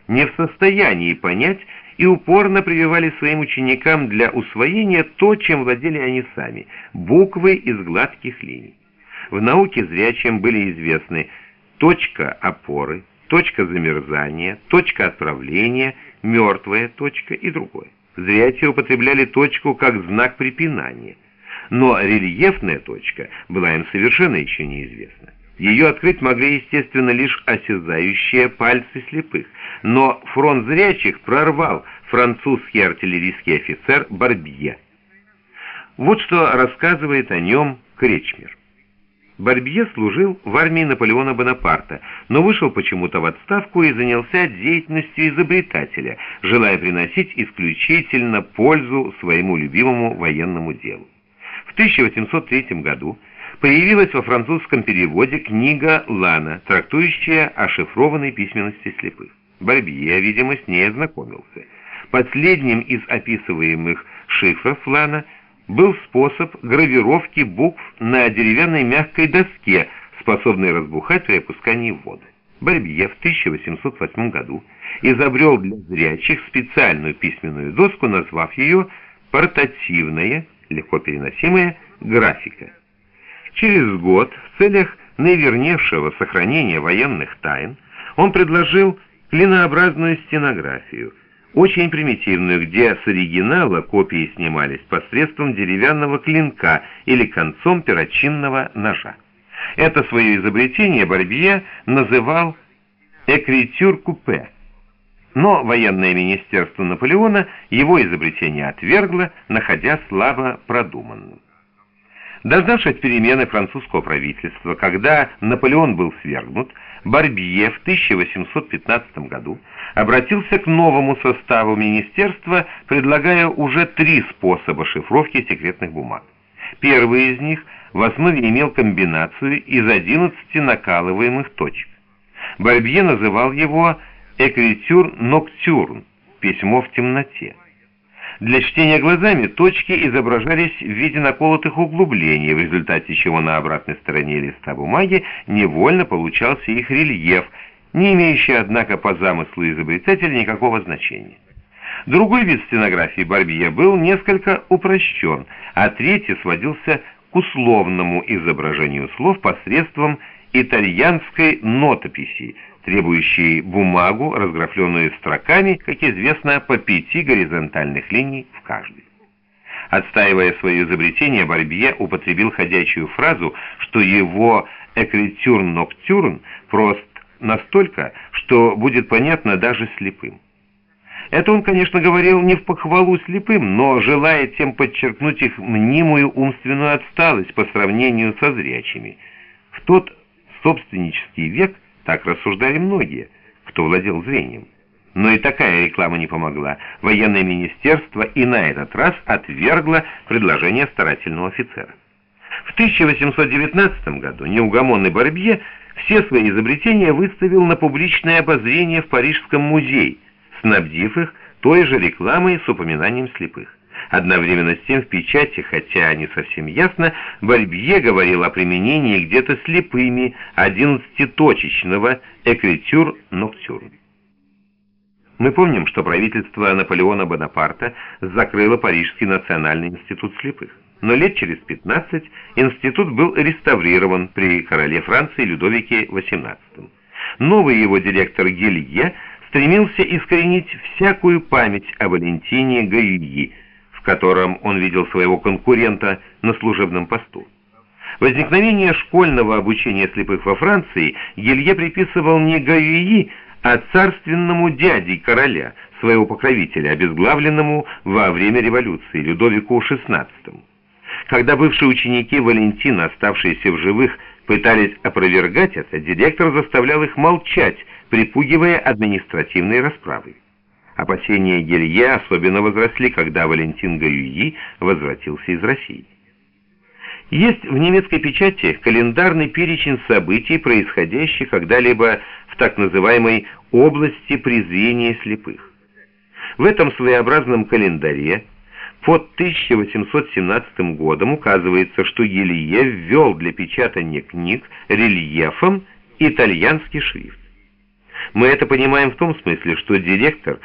не в состоянии понять и упорно прививали своим ученикам для усвоения то, чем владели они сами – буквы из гладких линий. В науке зрячим были известны точка опоры, точка замерзания, точка отправления, мертвая точка и другое. Зрячие употребляли точку как знак препинания, но рельефная точка была им совершенно еще неизвестна. Ее открыть могли, естественно, лишь осязающие пальцы слепых, но фронт зрячих прорвал французский артиллерийский офицер Барбье. Вот что рассказывает о нем Кречмер. Барбье служил в армии Наполеона Бонапарта, но вышел почему-то в отставку и занялся деятельностью изобретателя, желая приносить исключительно пользу своему любимому военному делу. В 1803 году появилась во французском переводе книга Лана, трактующая о шифрованной письменности слепых. Барбье, видимо, с ней ознакомился. Последним из описываемых шифров Лана был способ гравировки букв на деревянной мягкой доске, способной разбухать при опускании в воду. Барбье в 1808 году изобрел для зрячих специальную письменную доску, назвав ее «портативная», легко переносимая, графика. Через год, в целях наивернейшего сохранения военных тайн, он предложил клинообразную стенографию, очень примитивную, где с оригинала копии снимались посредством деревянного клинка или концом перочинного ножа. Это свое изобретение Барбье называл «экритюр-купе», но военное министерство Наполеона его изобретение отвергло, находя слабо продуманным. Дождавшись перемены французского правительства, когда Наполеон был свергнут, Барбье в 1815 году обратился к новому составу министерства, предлагая уже 3 способа шифровки секретных бумаг. Первый из них в основе имел комбинацию из 11 накалываемых точек. Барбье называл его «экритюр ноктюрн» – «письмо в темноте». Для чтения глазами точки изображались в виде наколотых углублений, в результате чего на обратной стороне листа бумаги невольно получался их рельеф, не имеющий, однако, по замыслу изобретателя никакого значения. Другой вид стенографии Барбье был несколько упрощен, а третий сводился к условному изображению слов посредством итальянской нотописи, требующей бумагу, разграфленную строками, как известно, по 5 горизонтальных линий в каждой. Отстаивая свое изобретение, Барбье употребил ходячую фразу, что его «экритюр-ноктюрн» прост настолько, что будет понятно даже слепым. Это он, конечно, говорил не в похвалу слепым, но желая тем подчеркнуть их мнимую умственную отсталость по сравнению со зрячими. В тот собственнический век так рассуждали многие, кто владел зрением. Но и такая реклама не помогла. Военное министерство и на этот раз отвергло предложение старательного офицера. В 1819 году неугомонный Барбье все свои изобретения выставил на публичное обозрение в Парижском музее, снабдив их той же рекламой с упоминанием слепых. Одновременно с тем в печати, хотя не совсем ясно, Барбье говорил о применении где-то слепыми 11-точечного экритюр-ноктюрн. Мы помним, что правительство Наполеона Бонапарта закрыло Парижский национальный институт слепых. Но лет через 15 институт был реставрирован при короле Франции Людовике XVIII. Новый его директор Гилье стремился искоренить всякую память о Валентине Гаюи, в котором он видел своего конкурента на служебном посту. Возникновение школьного обучения слепых во Франции Гилье приписывал не Гаюи, а царственному дяде короля, своего покровителя, обезглавленному во время революции, Людовику XVI. Когда бывшие ученики Валентина, оставшиеся в живых, пытались опровергать это, директор заставлял их молчать, припугивая административной расправой. Опасения Гилье особенно возросли, когда Валентин Гаюи возвратился из России. Есть в немецкой печати календарный перечень событий, происходящих когда-либо в так называемой области презрения слепых. В этом своеобразном календаре под 1817 годом указывается, что Гилье ввел для печатания книг рельефом итальянский шрифт. Мы это понимаем в том смысле, что директор